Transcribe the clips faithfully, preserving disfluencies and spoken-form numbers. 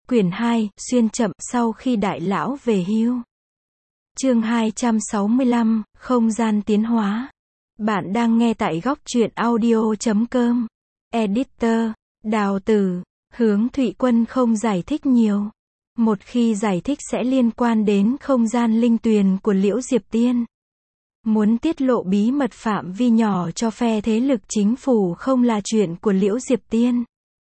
Quyển hai, xuyên chậm, sau khi đại lão về hưu. Chương hai trăm sáu mươi lăm, không gian tiến hóa. Bạn đang nghe tại góc truyện audio chấm com. Editor, Đào Tử, Hướng Thụy Quân không giải thích nhiều. Một khi giải thích sẽ liên quan đến không gian linh tuyền của Liễu Diệp Tiên. Muốn tiết lộ bí mật phạm vi nhỏ cho phe thế lực chính phủ không là chuyện của Liễu Diệp Tiên.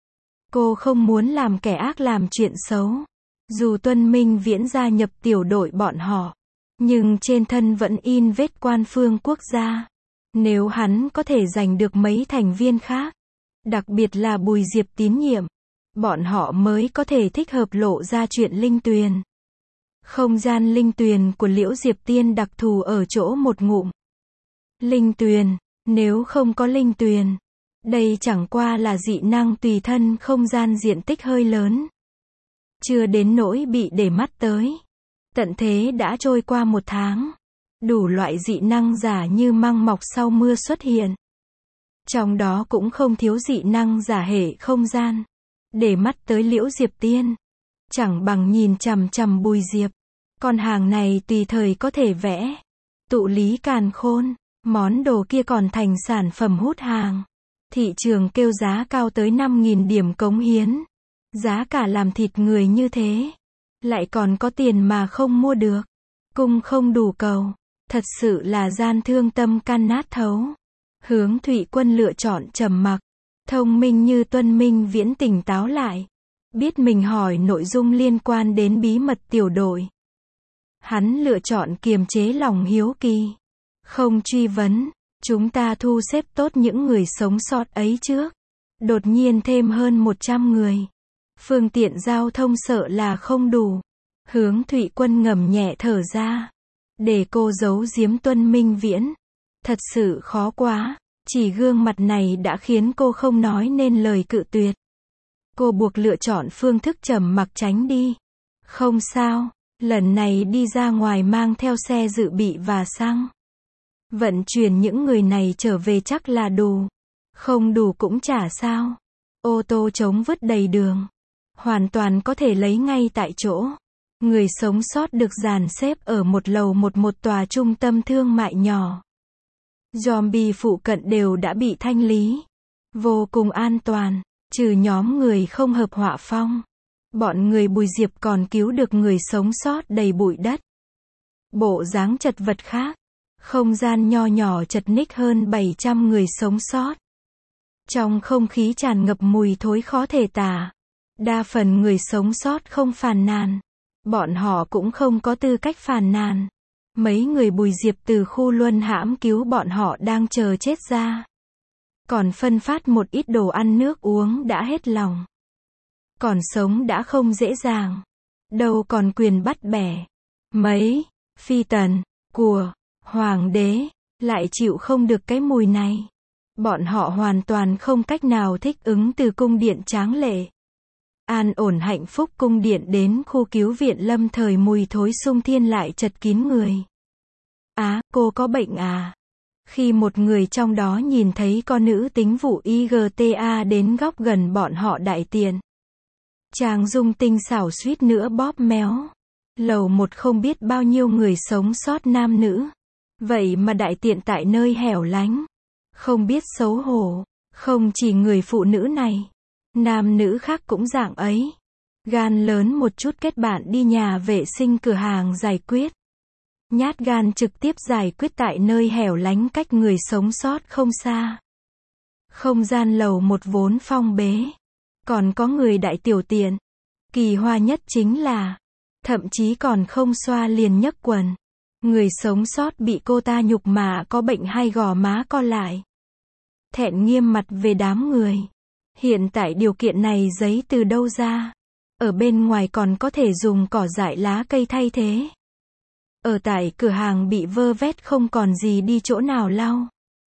Cô không muốn làm kẻ ác làm chuyện xấu. Dù Tuân Minh Viễn gia nhập tiểu đội bọn họ, nhưng trên thân vẫn in vết quan phương quốc gia. Nếu hắn có thể giành được mấy thành viên khác, đặc biệt là Bùi Diệp tín nhiệm, bọn họ mới có thể thích hợp lộ ra chuyện linh tuyền. Không gian linh tuyền của Liễu Diệp Tiên đặc thù ở chỗ một ngụm linh tuyền. Nếu không có linh tuyền, đây chẳng qua là dị năng tùy thân không gian diện tích hơi lớn. Chưa đến nỗi bị để mắt tới. Tận thế đã trôi qua một tháng. Đủ loại dị năng giả như măng mọc sau mưa xuất hiện. Trong đó cũng không thiếu dị năng giả hệ không gian. Để mắt tới Liễu Diệp Tiên, chẳng bằng nhìn chằm chằm Bùi Diệp. Con hàng này tùy thời có thể vẽ. Tụ lý càn khôn. Món đồ kia còn thành sản phẩm hút hàng. Thị trường kêu giá cao tới năm nghìn điểm cống hiến. Giá cả làm thịt người như thế. Lại còn có tiền mà không mua được. Cung không đủ cầu. Thật sự là gian thương tâm can nát thấu. Hướng Thụy Quân lựa chọn trầm mặc. Thông minh như Tuân Minh Viễn tỉnh táo lại. Biết mình hỏi nội dung liên quan đến bí mật tiểu đội. Hắn lựa chọn kiềm chế lòng hiếu kỳ. Không truy vấn. Chúng ta thu xếp tốt những người sống sót ấy trước. Đột nhiên thêm hơn một trăm người. Phương tiện giao thông sợ là không đủ. Hướng Thụy Quân ngầm nhẹ thở ra. Để cô giấu giếm Tuân Minh Viễn. Thật sự khó quá. Chỉ gương mặt này đã khiến cô không nói nên lời cự tuyệt. Cô buộc lựa chọn phương thức trầm mặc tránh đi. Không sao. Lần này đi ra ngoài mang theo xe dự bị và xăng. Vận chuyển những người này trở về chắc là đủ. Không đủ cũng chả sao. Ô tô trống vứt đầy đường. Hoàn toàn có thể lấy ngay tại chỗ. Người sống sót được dàn xếp ở một lầu một một tòa trung tâm thương mại nhỏ. Zombie phụ cận đều đã bị thanh lý. Vô cùng an toàn. Trừ nhóm người không hợp họa phong. Bọn người Bùi Diệp còn cứu được người sống sót đầy bụi đất. Bộ dáng chật vật khác. Không gian nho nhỏ chật ních hơn bảy trăm người sống sót. Trong không khí tràn ngập mùi thối khó thể tả. Đa phần người sống sót không phàn nàn. Bọn họ cũng không có tư cách phàn nàn. Mấy người Bùi Diệp từ khu luân hãm cứu bọn họ đang chờ chết ra. Còn phân phát một ít đồ ăn nước uống đã hết lòng. Còn sống đã không dễ dàng. Đâu còn quyền bắt bẻ. Mấy phi tần của hoàng đế lại chịu không được cái mùi này. Bọn họ hoàn toàn không cách nào thích ứng từ cung điện tráng lệ. An ổn hạnh phúc cung điện đến khu cứu viện lâm thời mùi thối sung thiên lại chật kín người. Á, cô có bệnh à? Khi một người trong đó nhìn thấy con nữ tính vụ i giê tê a đến góc gần bọn họ đại tiện. Chàng dung tinh xảo suýt nữa bóp méo. Lầu một không biết bao nhiêu người sống sót nam nữ. Vậy mà đại tiện tại nơi hẻo lánh. Không biết xấu hổ. Không chỉ người phụ nữ này. Nam nữ khác cũng dạng ấy. Gan lớn một chút kết bạn đi nhà vệ sinh cửa hàng giải quyết. Nhát gan trực tiếp giải quyết tại nơi hẻo lánh cách người sống sót không xa. Không gian lầu một vốn phong bế. Còn có người đại tiểu tiện. Kỳ hoa nhất chính là, thậm chí còn không xoa liền nhấc quần. Người sống sót bị cô ta nhục mà có bệnh hay gò má co lại. Thẹn nghiêm mặt về đám người. Hiện tại điều kiện này giấy từ đâu ra? Ở bên ngoài còn có thể dùng cỏ dại lá cây thay thế. Ở tại cửa hàng bị vơ vét không còn gì đi chỗ nào lau.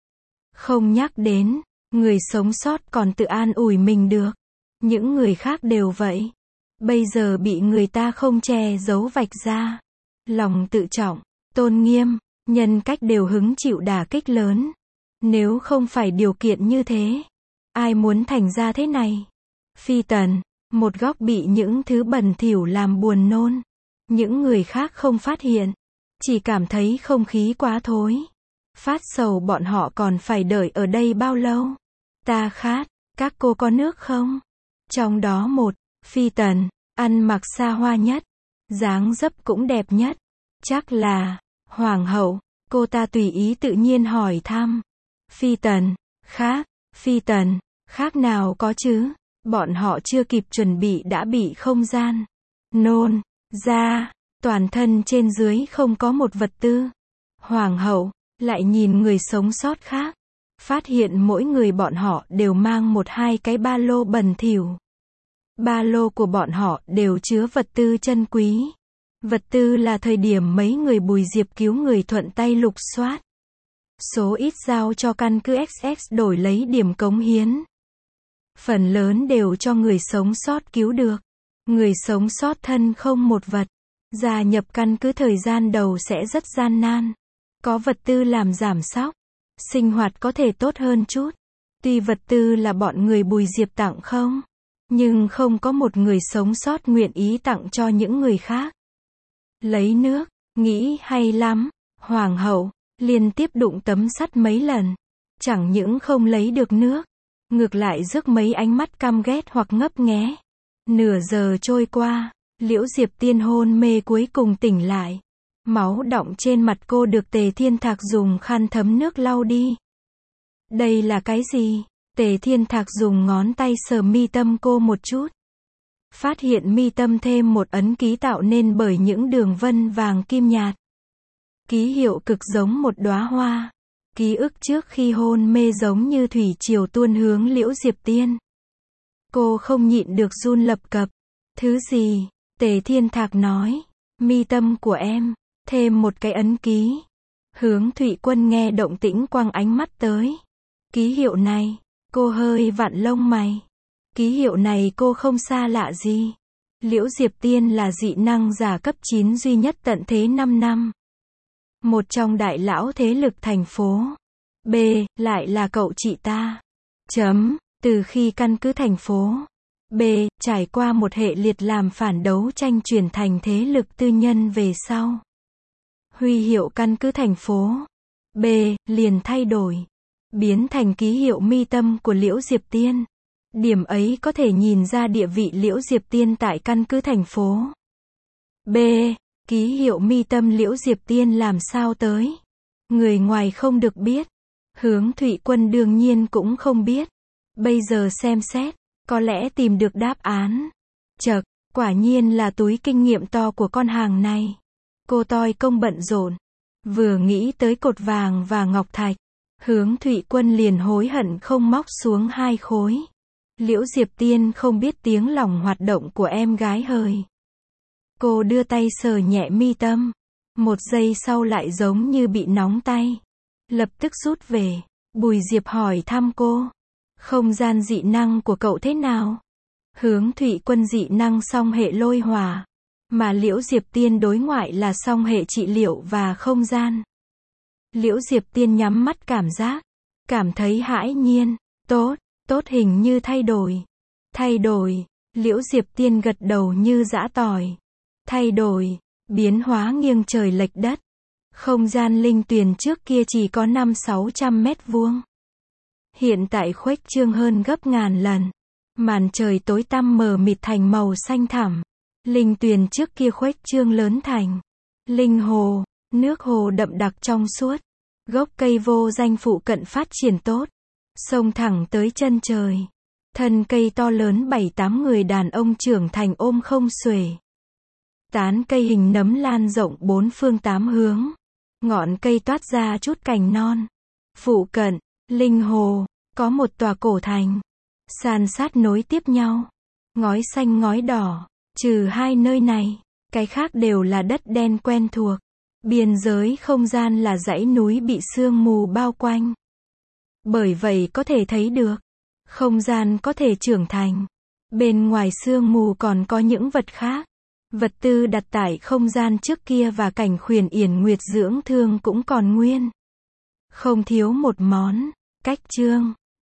Không nhắc đến, người sống sót còn tự an ủi mình được. Những người khác đều vậy. Bây giờ bị người ta không che giấu vạch ra. Lòng tự trọng, tôn nghiêm, nhân cách đều hứng chịu đả kích lớn. Nếu không phải điều kiện như thế, ai muốn thành ra thế này? Phi tần, Một góc bị những thứ bẩn thỉu làm buồn nôn. Những người khác không phát hiện. Chỉ cảm thấy không khí quá thối. Phát sầu bọn họ còn phải đợi ở đây bao lâu. Ta khát, các cô có nước không? Trong đó một, Phi Tần, ăn mặc xa hoa nhất. Dáng dấp cũng đẹp nhất. Chắc là, Hoàng hậu, cô ta tùy ý tự nhiên hỏi thăm. Phi Tần, khác, Phi Tần, khác nào có chứ? Bọn họ chưa kịp chuẩn bị đã bị không gian nôn ra, toàn thân trên dưới không có một vật tư. Hoàng hậu lại nhìn người sống sót khác, phát hiện mỗi người bọn họ đều mang một hai cái ba lô bẩn thỉu. Ba lô của bọn họ đều chứa vật tư chân quý. Vật tư là thời điểm mấy người Bùi Diệp cứu người thuận tay lục soát. Số ít giao cho căn cứ ích ích đổi lấy điểm cống hiến. Phần lớn đều cho người sống sót cứu được. Người sống sót thân không một vật. Gia nhập căn cứ thời gian đầu sẽ rất gian nan. Có vật tư làm giảm sóc. Sinh hoạt có thể tốt hơn chút. Tuy vật tư là bọn người Bùi Diệp tặng không. Nhưng không có một người sống sót nguyện ý tặng cho những người khác. Lấy nước, nghĩ hay lắm. Hoàng hậu liên tiếp đụng tấm sắt mấy lần. Chẳng những không lấy được nước. Ngược lại rước mấy ánh mắt căm ghét hoặc ngấp nghé. Nửa giờ trôi qua, Liễu Diệp Tiên hôn mê cuối cùng tỉnh lại. Máu đọng trên mặt cô được Tề Thiên Thạc dùng khăn thấm nước lau đi. Đây là cái gì? Tề Thiên Thạc dùng ngón tay sờ mi tâm cô một chút. Phát hiện mi tâm thêm một ấn ký tạo nên bởi những đường vân vàng kim nhạt. Ký hiệu cực giống một đóa hoa. Ký ức trước khi hôn mê giống như thủy triều tuôn hướng Liễu Diệp Tiên. Cô không nhịn được run lập cập. Thứ gì? Tề Thiên Thạc nói. Mi tâm của em. Thêm một cái ấn ký. Hướng Thụy Quân nghe động tĩnh quăng ánh mắt tới. Ký hiệu này. Cô hơi vặn lông mày. Ký hiệu này cô không xa lạ gì. Liễu Diệp Tiên là dị năng giả cấp chín duy nhất tận thế năm năm. Một trong đại lão thế lực thành phố. B. Lại là cậu chị ta. Chấm. Từ khi căn cứ thành phố. B. Trải qua một hệ liệt làm phản đấu tranh chuyển thành thế lực tư nhân về sau. Huy hiệu căn cứ thành phố. B. Liền thay đổi. Biến thành ký hiệu mi tâm của Liễu Diệp Tiên. Điểm ấy có thể nhìn ra địa vị Liễu Diệp Tiên tại căn cứ thành phố. B. Ký hiệu mi tâm Liễu Diệp Tiên làm sao tới? Người ngoài không được biết. Hướng Thụy Quân đương nhiên cũng không biết. Bây giờ xem xét, có lẽ tìm được đáp án. Chậc, quả nhiên là túi kinh nghiệm to của con hàng này. Cô toi công bận rộn. Vừa nghĩ tới cột vàng và ngọc thạch. Hướng Thụy Quân liền hối hận không móc xuống hai khối. Liễu Diệp Tiên không biết tiếng lòng hoạt động của em gái hời. Cô đưa tay sờ nhẹ mi tâm. Một giây sau lại giống như bị nóng tay. Lập tức rút về. Bùi Diệp hỏi thăm cô. Không gian dị năng của cậu thế nào? Hướng Thụy Quân dị năng song hệ lôi hỏa. Mà Liễu Diệp Tiên đối ngoại là song hệ trị liệu và không gian. Liễu Diệp Tiên nhắm mắt cảm giác. Cảm thấy hãi nhiên. Tốt, tốt hình như thay đổi. Thay đổi. Liễu Diệp Tiên gật đầu như giã tỏi. Thay đổi. Biến hóa nghiêng trời lệch đất. Không gian linh tuyền trước kia chỉ có năm sáu trăm mét vuông. Hiện tại khuếch trương hơn gấp ngàn lần. Màn trời tối tăm mờ mịt thành màu xanh thẳm. Linh tuyền trước kia khuếch trương lớn thành. Linh hồ. Nước hồ đậm đặc trong suốt. Gốc cây vô danh phụ cận phát triển tốt. Xông thẳng tới chân trời. Thân cây to lớn bảy tám người đàn ông trưởng thành ôm không xuể. Tán cây hình nấm lan rộng bốn phương tám hướng. Ngọn cây toát ra chút cành non. Phụ cận, linh hồ, có một tòa cổ thành. San sát nối tiếp nhau. Ngói xanh ngói đỏ. Trừ hai nơi này, cái khác đều là đất đen quen thuộc. Biên giới không gian là dãy núi bị sương mù bao quanh. Bởi vậy có thể thấy được, không gian có thể trưởng thành. Bên ngoài sương mù còn có những vật khác. Vật tư đặt tại không gian trước kia và cảnh khuyển yển nguyệt dưỡng thương cũng còn nguyên. Không thiếu một món. Cách chương